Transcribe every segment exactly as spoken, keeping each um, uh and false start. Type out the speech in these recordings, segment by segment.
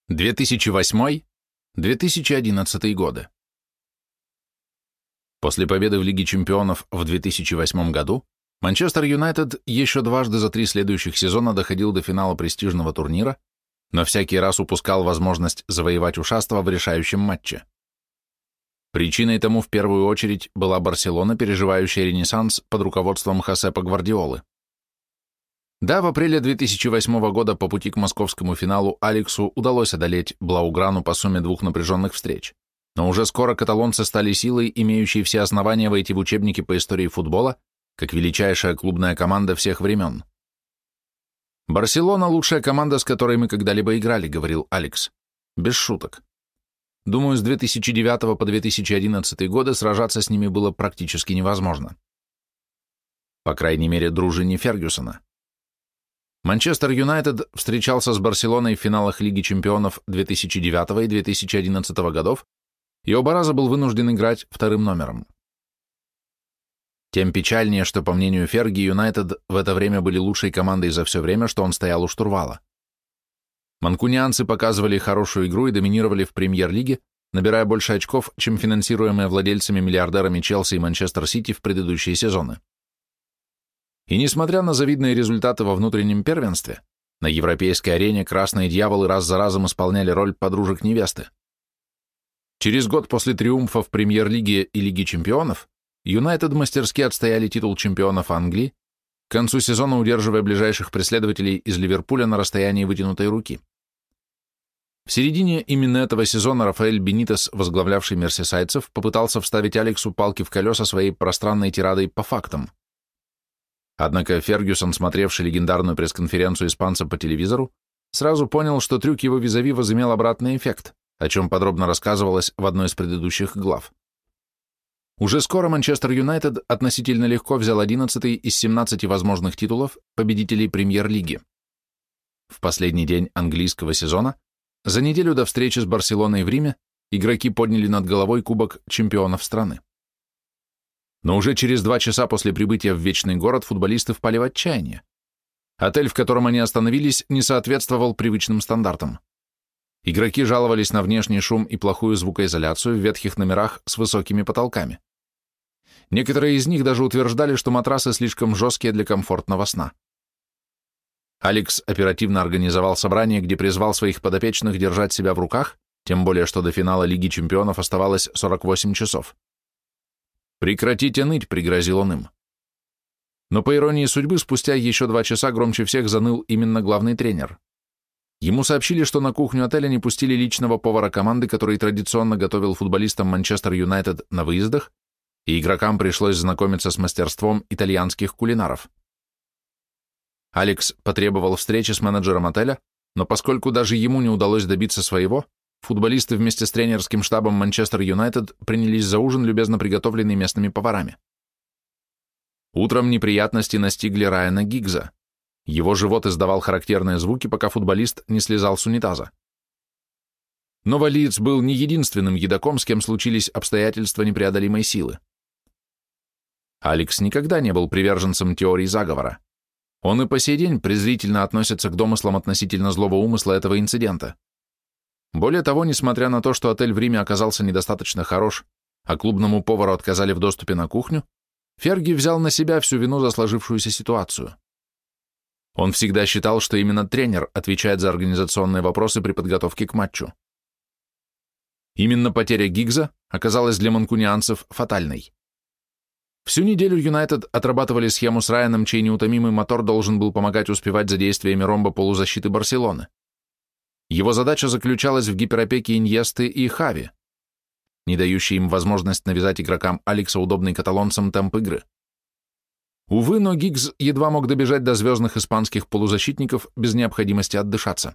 две тысячи восьмой — две тысячи одиннадцатый годы. После победы в Лиге чемпионов в две тысячи восьмом году Манчестер Юнайтед еще дважды за три следующих сезона доходил до финала престижного турнира, но всякий раз упускал возможность завоевать ушаство в решающем матче. Причиной тому в первую очередь была Барселона, переживающая ренессанс под руководством Хосепа Гвардиолы. Да, в апреле две тысячи восьмого года по пути к московскому финалу Алексу удалось одолеть Блауграну по сумме двух напряженных встреч, но уже скоро каталонцы стали силой, имеющей все основания войти в учебники по истории футбола, как величайшая клубная команда всех времен. «Барселона — лучшая команда, с которой мы когда-либо играли», — говорил Алекс. Без шуток. Думаю, с две тысячи девятого по две тысячи одиннадцатый годы сражаться с ними было практически невозможно. По крайней мере, дружине Фергюсона. Манчестер Юнайтед встречался с Барселоной в финалах Лиги чемпионов две тысячи девятого и две тысячи одиннадцатого годов, и оба раза был вынужден играть вторым номером. Тем печальнее, что, по мнению Ферги, Юнайтед в это время были лучшей командой за все время, что он стоял у штурвала. Манкунианцы показывали хорошую игру и доминировали в премьер-лиге, набирая больше очков, чем финансируемые владельцами-миллиардерами Челси и Манчестер Сити в предыдущие сезоны. И несмотря на завидные результаты во внутреннем первенстве, на европейской арене красные дьяволы раз за разом исполняли роль подружек невесты. Через год после триумфа в премьер-лиге и Лиге чемпионов Юнайтед мастерски отстояли титул чемпионов Англии, к концу сезона удерживая ближайших преследователей из Ливерпуля на расстоянии вытянутой руки. В середине именно этого сезона Рафаэль Бенитес, возглавлявший мерсисайдцев, попытался вставить Алексу палки в колеса своей пространной тирадой по фактам. Однако Фергюсон, смотревший легендарную пресс-конференцию испанца по телевизору, сразу понял, что трюк его визави возымел обратный эффект, о чем подробно рассказывалось в одной из предыдущих глав. Уже скоро Манчестер Юнайтед относительно легко взял одиннадцатый из семнадцати возможных титулов победителей премьер-лиги. В последний день английского сезона, за неделю до встречи с Барселоной в Риме, игроки подняли над головой кубок чемпионов страны. Но уже через два часа после прибытия в Вечный город футболисты впали в отчаяние. Отель, в котором они остановились, не соответствовал привычным стандартам. Игроки жаловались на внешний шум и плохую звукоизоляцию в ветхих номерах с высокими потолками. Некоторые из них даже утверждали, что матрасы слишком жесткие для комфортного сна. Алекс оперативно организовал собрание, где призвал своих подопечных держать себя в руках, тем более, что до финала Лиги чемпионов оставалось сорок восемь часов. «Прекратите ныть», — пригрозил он им. Но, по иронии судьбы, спустя еще два часа громче всех заныл именно главный тренер. Ему сообщили, что на кухню отеля не пустили личного повара команды, который традиционно готовил футболистам Манчестер Юнайтед на выездах, и игрокам пришлось знакомиться с мастерством итальянских кулинаров. Алекс потребовал встречи с менеджером отеля, но поскольку даже ему не удалось добиться своего, футболисты вместе с тренерским штабом Манчестер Юнайтед принялись за ужин, любезно приготовленный местными поварами. Утром неприятности настигли Райана Гиггза. Его живот издавал характерные звуки, пока футболист не слезал с унитаза. Но валиец был не единственным едоком, с кем случились обстоятельства непреодолимой силы. Алекс никогда не был приверженцем теории заговора. Он и по сей день презрительно относится к домыслам относительно злого умысла этого инцидента. Более того, несмотря на то, что отель в Риме оказался недостаточно хорош, а клубному повару отказали в доступе на кухню, Ферги взял на себя всю вину за сложившуюся ситуацию. Он всегда считал, что именно тренер отвечает за организационные вопросы при подготовке к матчу. Именно потеря Гиггза оказалась для манкунианцев фатальной. Всю неделю Юнайтед отрабатывали схему с Райаном, чей неутомимый мотор должен был помогать успевать за действиями ромба полузащиты Барселоны. Его задача заключалась в гиперопеке Иньесты и Хави, не дающей им возможность навязать игрокам Алекса удобный каталонцам темп игры. Увы, но Гиггз едва мог добежать до звездных испанских полузащитников без необходимости отдышаться.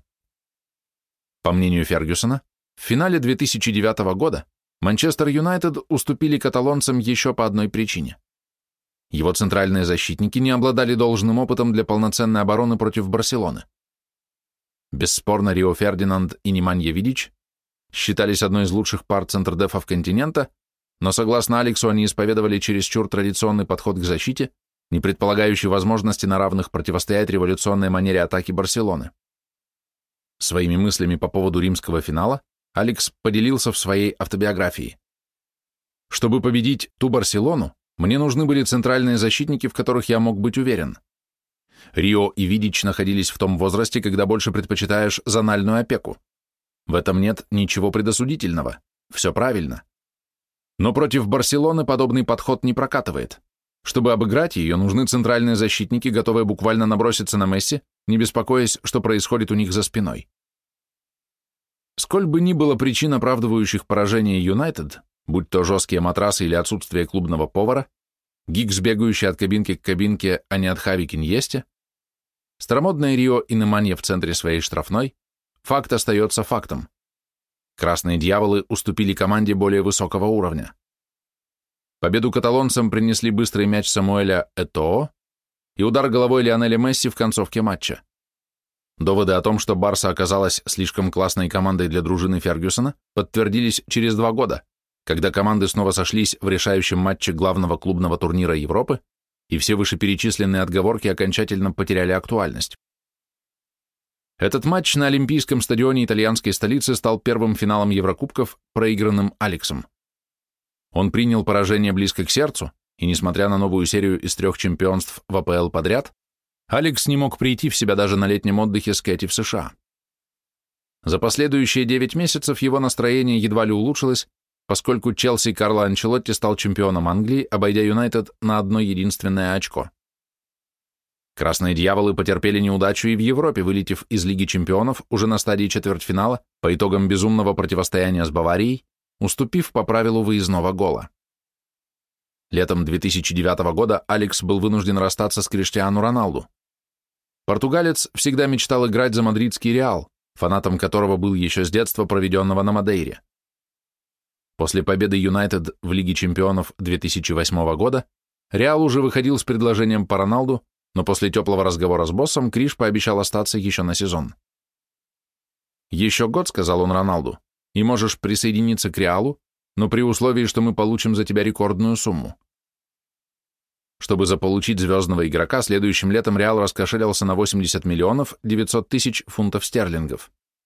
По мнению Фергюсона, в финале две тысячи девятого года Манчестер Юнайтед уступили каталонцам еще по одной причине. Его центральные защитники не обладали должным опытом для полноценной обороны против Барселоны. Бесспорно, Рио Фердинанд и Неманья Видич считались одной из лучших пар центрдефов континента, но, согласно Алексу, они исповедовали чересчур традиционный подход к защите, не предполагающий возможности на равных противостоять революционной манере атаки Барселоны. Своими мыслями по поводу римского финала Алекс поделился в своей автобиографии. «Чтобы победить ту Барселону, мне нужны были центральные защитники, в которых я мог быть уверен. Рио и Видич находились в том возрасте, когда больше предпочитаешь зональную опеку. В этом нет ничего предосудительного, все правильно. Но против Барселоны подобный подход не прокатывает. Чтобы обыграть ее, нужны центральные защитники, готовые буквально наброситься на Месси, не беспокоясь, что происходит у них за спиной. Сколь бы ни было причин, оправдывающих поражение Юнайтед, будь то жесткие матрасы или отсутствие клубного повара, Гиггс, бегающий от кабинки к кабинке, а не от Хави к Иньесте, старомодное Рио и Неманья в центре своей штрафной, факт остается фактом. Красные дьяволы уступили команде более высокого уровня. Победу каталонцам принесли быстрый мяч Самуэля Этоо и удар головой Лионеля Месси в концовке матча. Доводы о том, что Барса оказалась слишком классной командой для дружины Фергюсона, подтвердились через два года, когда команды снова сошлись в решающем матче главного клубного турнира Европы, и все вышеперечисленные отговорки окончательно потеряли актуальность. Этот матч на Олимпийском стадионе итальянской столицы стал первым финалом Еврокубков, проигранным Алексом. Он принял поражение близко к сердцу, и, несмотря на новую серию из трех чемпионств в АПЛ подряд, Алекс не мог прийти в себя даже на летнем отдыхе с Кэти в США. За последующие девять месяцев его настроение едва ли улучшилось, поскольку Челси Карло Анчелотти стал чемпионом Англии, обойдя Юнайтед на одно единственное очко. Красные дьяволы потерпели неудачу и в Европе, вылетев из Лиги чемпионов уже на стадии четвертьфинала по итогам безумного противостояния с Баварией, уступив по правилу выездного гола. Летом две тысячи девятого года Алекс был вынужден расстаться с Криштиану Роналду. Португалец всегда мечтал играть за мадридский Реал, фанатом которого был еще с детства, проведенного на Мадейре. После победы Юнайтед в Лиге чемпионов две тысячи восьмого года Реал уже выходил с предложением по Роналду, но после теплого разговора с боссом Криш пообещал остаться еще на сезон. «Еще год», — сказал он Роналду, — «и можешь присоединиться к Реалу, но при условии, что мы получим за тебя рекордную сумму». Чтобы заполучить звездного игрока, следующим летом Реал раскошелился на восемьдесят миллионов девятьсот тысяч фунтов стерлингов.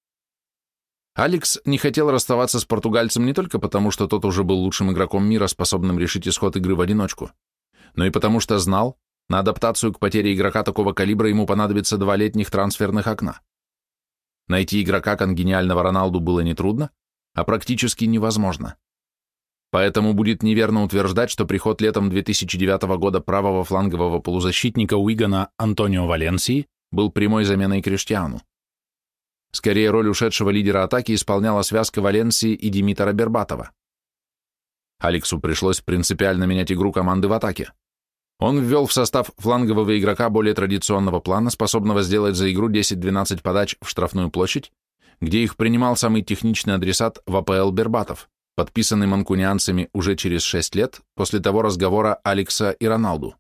Алекс не хотел расставаться с португальцем не только потому, что тот уже был лучшим игроком мира, способным решить исход игры в одиночку, но и потому что знал, на адаптацию к потере игрока такого калибра ему понадобится два летних трансферных окна. Найти игрока конгениального Роналду было нетрудно, а практически невозможно. Поэтому будет неверно утверждать, что приход летом две тысячи девятого года правого флангового полузащитника Уигана Антонио Валенсии был прямой заменой Криштиану. Скорее, роль ушедшего лидера атаки исполняла связка Валенсии и Димитра Бербатова. Алексу пришлось принципиально менять игру команды в атаке. Он ввел в состав флангового игрока более традиционного плана, способного сделать за игру десять-двенадцать подач в штрафную площадь, где их принимал самый техничный адресат в АПЛ Бербатов, подписанный манкунианцами уже через шесть лет после того разговора Алекса и Роналду.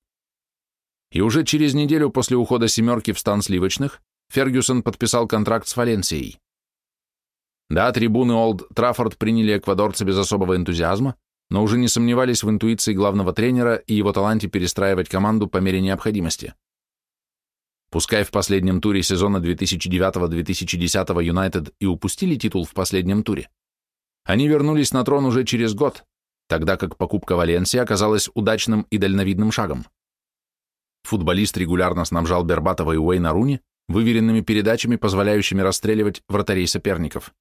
И уже через неделю после ухода «семерки» в стан сливочных Фергюсон подписал контракт с Валенсией. Да, трибуны Олд Траффорд приняли эквадорца без особого энтузиазма, но уже не сомневались в интуиции главного тренера и его таланте перестраивать команду по мере необходимости. Пускай в последнем туре сезона две тысячи девятого - две тысячи десятого Юнайтед и упустили титул в последнем туре, они вернулись на трон уже через год, тогда как покупка Валенсии оказалась удачным и дальновидным шагом. Футболист регулярно снабжал Бербатова и Уэйна Руни выверенными передачами, позволяющими расстреливать вратарей соперников.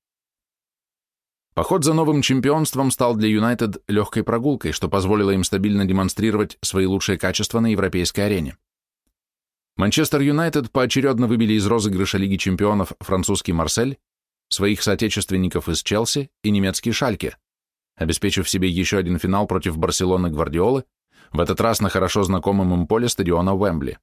Поход за новым чемпионством стал для Юнайтед легкой прогулкой, что позволило им стабильно демонстрировать свои лучшие качества на европейской арене. Манчестер Юнайтед поочередно выбили из розыгрыша Лиги чемпионов французский Марсель, своих соотечественников из Челси и немецкий Шальке, обеспечив себе еще один финал против Барселоны Гвардиолы, в этот раз на хорошо знакомом им поле стадиона Уэмбли.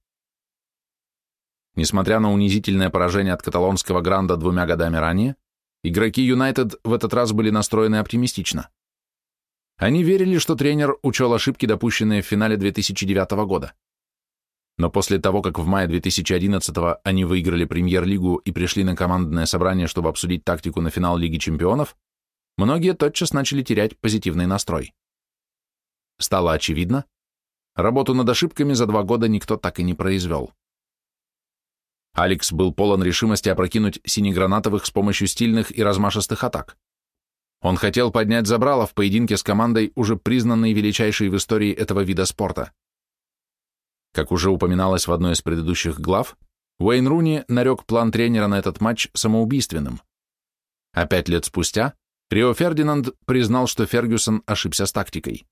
Несмотря на унизительное поражение от каталонского Гранда двумя годами ранее, игроки Юнайтед в этот раз были настроены оптимистично. Они верили, что тренер учел ошибки, допущенные в финале две тысячи девятого года. Но после того, как в мае две тысячи одиннадцатого они выиграли премьер-лигу и пришли на командное собрание, чтобы обсудить тактику на финал Лиги чемпионов, многие тотчас начали терять позитивный настрой. Стало очевидно, работу над ошибками за два года никто так и не произвел. Алекс был полон решимости опрокинуть синегранатовых с помощью стильных и размашистых атак. Он хотел поднять забрало в поединке с командой, уже признанной величайшей в истории этого вида спорта. Как уже упоминалось в одной из предыдущих глав, Уэйн Руни нарек план тренера на этот матч самоубийственным. А пять лет спустя Рио Фердинанд признал, что Фергюсон ошибся с тактикой.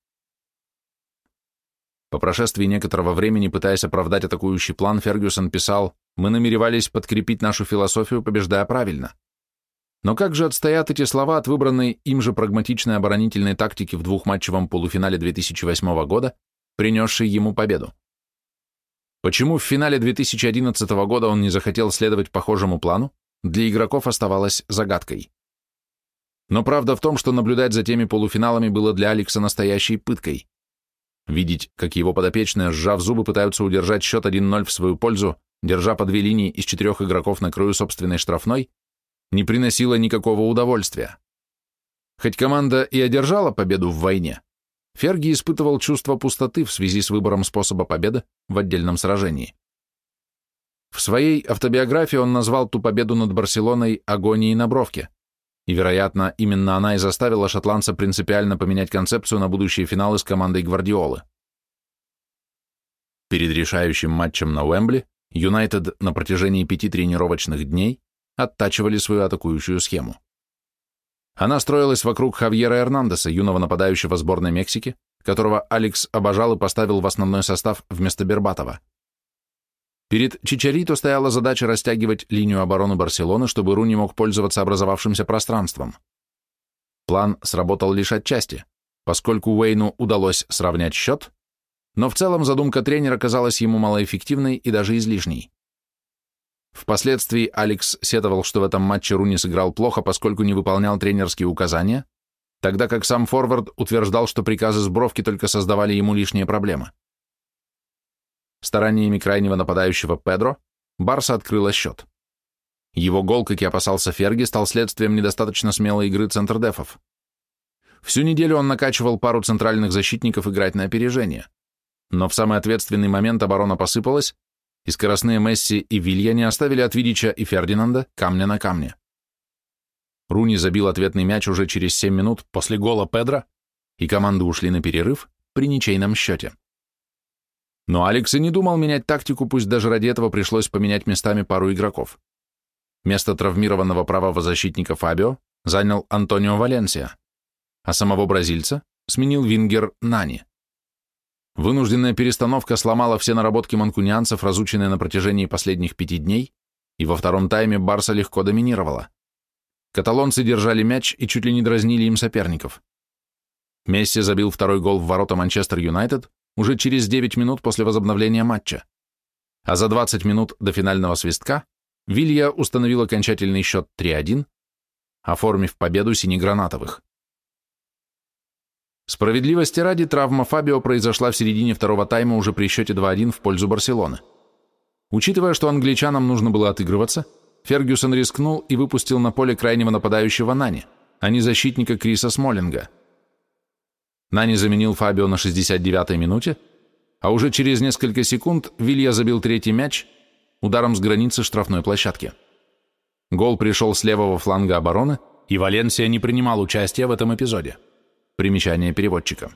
По прошествии некоторого времени, пытаясь оправдать атакующий план, Фергюсон писал: «Мы намеревались подкрепить нашу философию, побеждая правильно. Но как же отстоят эти слова от выбранной им же прагматичной оборонительной тактики в двухматчевом полуфинале две тысячи восьмого года, принесшей ему победу? Почему в финале две тысячи одиннадцатого года он не захотел следовать похожему плану, для игроков оставалось загадкой. Но правда в том, что наблюдать за теми полуфиналами было для Алекса настоящей пыткой. Видеть, как его подопечные, сжав зубы, пытаются удержать счет один ноль в свою пользу, держа по две линии из четырех игроков на краю собственной штрафной, не приносило никакого удовольствия. Хоть команда и одержала победу в войне, Ферги испытывал чувство пустоты в связи с выбором способа победы в отдельном сражении. В своей автобиографии он назвал ту победу над Барселоной агонией на бровке, и, вероятно, именно она и заставила шотландца принципиально поменять концепцию на будущие финалы с командой Гвардиолы. Перед решающим матчем на Уэмбли Юнайтед на протяжении пяти тренировочных дней оттачивали свою атакующую схему. Она строилась вокруг Хавьера Эрнандеса, юного нападающего сборной Мексики, которого Алекс обожал и поставил в основной состав вместо Бербатова. Перед Чичарито стояла задача растягивать линию обороны Барселоны, чтобы Руни мог пользоваться образовавшимся пространством. План сработал лишь отчасти, поскольку Уэйну удалось сравнять счет, но в целом задумка тренера казалась ему малоэффективной и даже излишней. Впоследствии Алекс сетовал, что в этом матче Руни сыграл плохо, поскольку не выполнял тренерские указания, тогда как сам форвард утверждал, что приказы с бровки только создавали ему лишние проблемы. Стараниями крайнего нападающего Педро Барса открыла счет. Его гол, как и опасался Ферги, стал следствием недостаточно смелой игры центрдефов. Всю неделю он накачивал пару центральных защитников играть на опережение, но в самый ответственный момент оборона посыпалась, и скоростные Месси и Вилья не оставили от Видича и Фердинанда камня на камне. Руни забил ответный мяч уже через семь минут после гола Педро, и команды ушли на перерыв при ничейном счете. Но Алекс и не думал менять тактику, пусть даже ради этого пришлось поменять местами пару игроков. Место травмированного правого защитника Фабио занял Антонио Валенсия, а самого бразильца сменил вингер Нани. Вынужденная перестановка сломала все наработки манкунианцев, разученные на протяжении последних пяти дней, и во втором тайме Барса легко доминировала. Каталонцы держали мяч и чуть ли не дразнили им соперников. Месси забил второй гол в ворота Манчестер Юнайтед уже через девять минут после возобновления матча, а за двадцать минут до финального свистка Вилья установил окончательный счет три один, оформив победу синегранатовых. Справедливости ради, травма Фабио произошла в середине второго тайма уже при счете два один в пользу Барселоны. Учитывая, что англичанам нужно было отыгрываться, Фергюсон рискнул и выпустил на поле крайнего нападающего Нани, а не защитника Криса Смолинга. Нани заменил Фабио на шестьдесят девятой минуте, а уже через несколько секунд Вилья забил третий мяч ударом с границы штрафной площадки. Гол пришел с левого фланга обороны, и Валенсия не принимал участия в этом эпизоде. Примечание переводчика.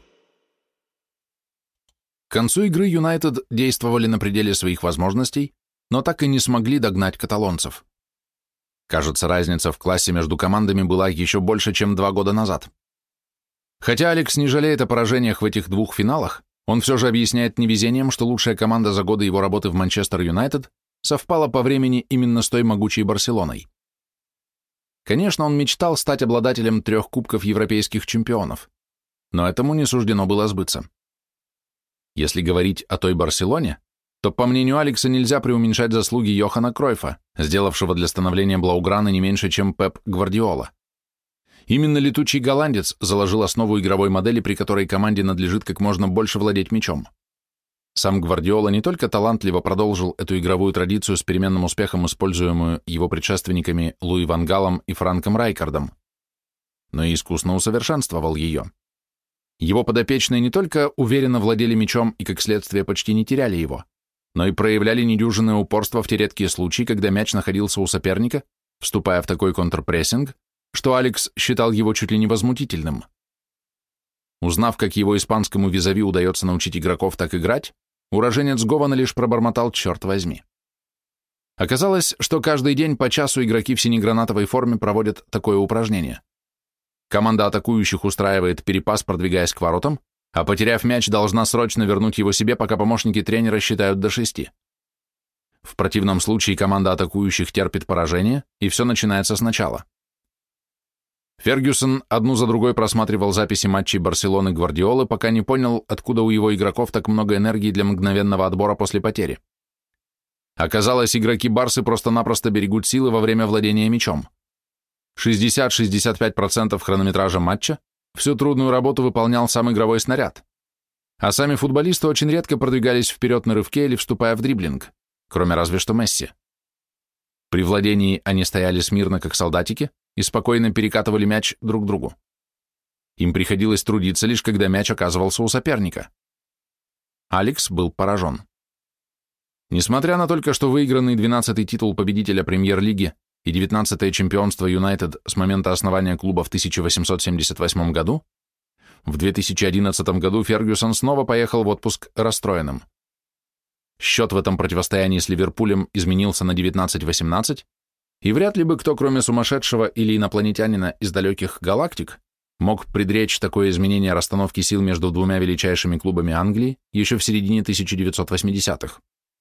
К концу игры Юнайтед действовали на пределе своих возможностей, но так и не смогли догнать каталонцев. Кажется, разница в классе между командами была еще больше, чем два года назад. Хотя Алекс не жалеет о поражениях в этих двух финалах, он все же объясняет невезением, что лучшая команда за годы его работы в Манчестер Юнайтед совпала по времени именно с той могучей Барселоной. Конечно, он мечтал стать обладателем трех кубков европейских чемпионов, но этому не суждено было сбыться. Если говорить о той Барселоне, то, по мнению Алекса, нельзя преуменьшать заслуги Йохана Кройфа, сделавшего для становления Блауграна не меньше, чем Пеп Гвардиола. Именно летучий голландец заложил основу игровой модели, при которой команде надлежит как можно больше владеть мячом. Сам Гвардиола не только талантливо продолжил эту игровую традицию с переменным успехом, используемую его предшественниками Луи ван Галом и Франком Райкардом, но и искусно усовершенствовал ее. Его подопечные не только уверенно владели мячом и, как следствие, почти не теряли его, но и проявляли недюжинное упорство в те редкие случаи, когда мяч находился у соперника, вступая в такой контрпрессинг, что Алекс считал его чуть ли не возмутительным. Узнав, как его испанскому визави удается научить игроков так играть, уроженец Гована лишь пробормотал «черт возьми». Оказалось, что каждый день по часу игроки в синегранатовой форме проводят такое упражнение. Команда атакующих устраивает перепас, продвигаясь к воротам, а потеряв мяч, должна срочно вернуть его себе, пока помощники тренера считают до шести. В противном случае команда атакующих терпит поражение, и все начинается сначала. Фергюсон одну за другой просматривал записи матчей Барселоны Гвардиолы, пока не понял, откуда у его игроков так много энергии для мгновенного отбора после потери. Оказалось, игроки Барсы просто-напросто берегут силы во время владения мячом. шестьдесят-шестьдесят пять процентов хронометража матча всю трудную работу выполнял сам игровой снаряд, а сами футболисты очень редко продвигались вперед на рывке или вступая в дриблинг, кроме разве что Месси. При владении они стояли смирно, как солдатики, и спокойно перекатывали мяч друг другу. Им приходилось трудиться лишь, когда мяч оказывался у соперника. Алекс был поражен. Несмотря на только что выигранный двенадцатый титул победителя Премьер-лиги и девятнадцатое чемпионство Юнайтед с момента основания клуба в тысяча восемьсот семьдесят восьмом году, в две тысячи одиннадцатом году Фергюсон снова поехал в отпуск расстроенным. Счет в этом противостоянии с Ливерпулем изменился на девятнадцать восемнадцать, и вряд ли бы кто, кроме сумасшедшего или инопланетянина из далеких галактик, мог предречь такое изменение расстановки сил между двумя величайшими клубами Англии еще в середине тысяча девятьсот восьмидесятых.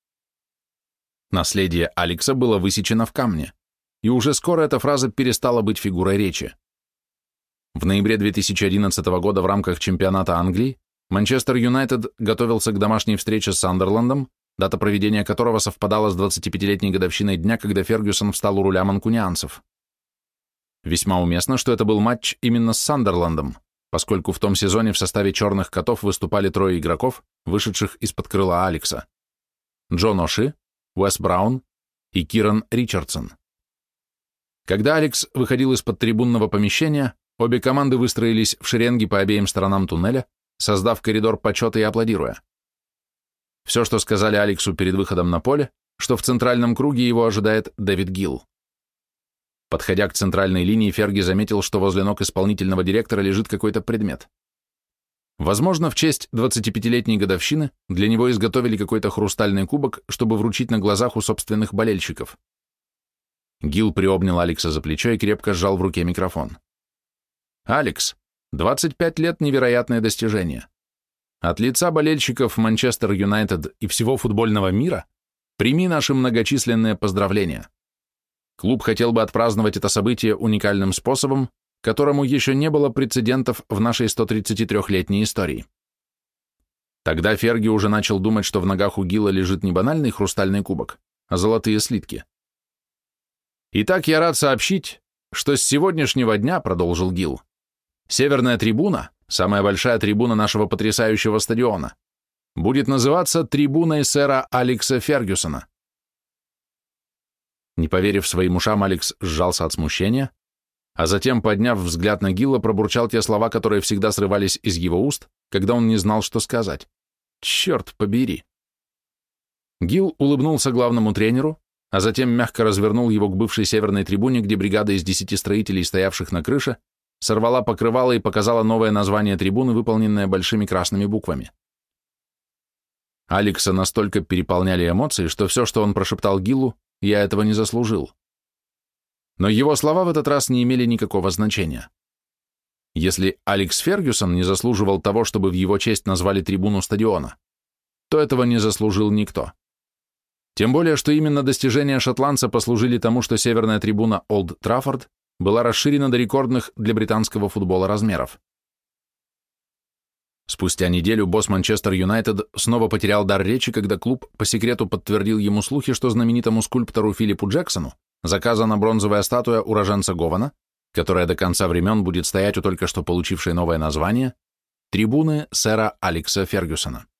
Наследие Алекса было высечено в камне, и уже скоро эта фраза перестала быть фигурой речи. В ноябре две тысячи одиннадцатого года в рамках чемпионата Англии Манчестер Юнайтед готовился к домашней встрече с Сандерландом, дата проведения которого совпадала с двадцатипятилетней годовщиной дня, когда Фергюсон встал у руля манкунианцев. Весьма уместно, что это был матч именно с Сандерландом, поскольку в том сезоне в составе «Черных котов» выступали трое игроков, вышедших из-под крыла Алекса: Джон Оши, Уэс Браун и Киран Ричардсон. Когда Алекс выходил из-под трибунного помещения, обе команды выстроились в шеренги по обеим сторонам туннеля, создав коридор почета и аплодируя. Все, что сказали Алексу перед выходом на поле, что в центральном круге его ожидает Дэвид Гилл. Подходя к центральной линии, Ферги заметил, что возле ног исполнительного директора лежит какой-то предмет. Возможно, в честь двадцатипятилетней годовщины для него изготовили какой-то хрустальный кубок, чтобы вручить на глазах у собственных болельщиков. Гилл приобнял Алекса за плечо и крепко сжал в руке микрофон. «Алекс, двадцать пять лет — невероятное достижение. От лица болельщиков Манчестер Юнайтед и всего футбольного мира прими наши многочисленные поздравления. Клуб хотел бы отпраздновать это событие уникальным способом, которому еще не было прецедентов в нашей стотридцатитрёхлетней истории». Тогда Ферги уже начал думать, что в ногах у Гилла лежит не банальный хрустальный кубок, а золотые слитки. «Итак, я рад сообщить, что с сегодняшнего дня, — продолжил Гилл, — северная трибуна, самая большая трибуна нашего потрясающего стадиона, будет называться трибуной сэра Алекса Фергюсона». Не поверив своим ушам, Алекс сжался от смущения, а затем, подняв взгляд на Гилла, пробурчал те слова, которые всегда срывались из его уст, когда он не знал, что сказать. «Черт побери!» Гилл улыбнулся главному тренеру, а затем мягко развернул его к бывшей северной трибуне, где бригада из десяти строителей, стоявших на крыше, сорвала покрывало и показала новое название трибуны, выполненное большими красными буквами. Алекса настолько переполняли эмоции, что все, что он прошептал Гиллу, «я этого не заслужил». Но его слова в этот раз не имели никакого значения. Если Алекс Фергюсон не заслуживал того, чтобы в его честь назвали трибуну стадиона, то этого не заслужил никто. Тем более, что именно достижения шотландца послужили тому, что северная трибуна Олд Траффорд была расширена до рекордных для британского футбола размеров. Спустя неделю босс Манчестер Юнайтед снова потерял дар речи, когда клуб по секрету подтвердил ему слухи, что знаменитому скульптору Филиппу Джексону заказана бронзовая статуя уроженца Гована, которая до конца времен будет стоять у только что получившей новое название трибуны сэра Алекса Фергюсона.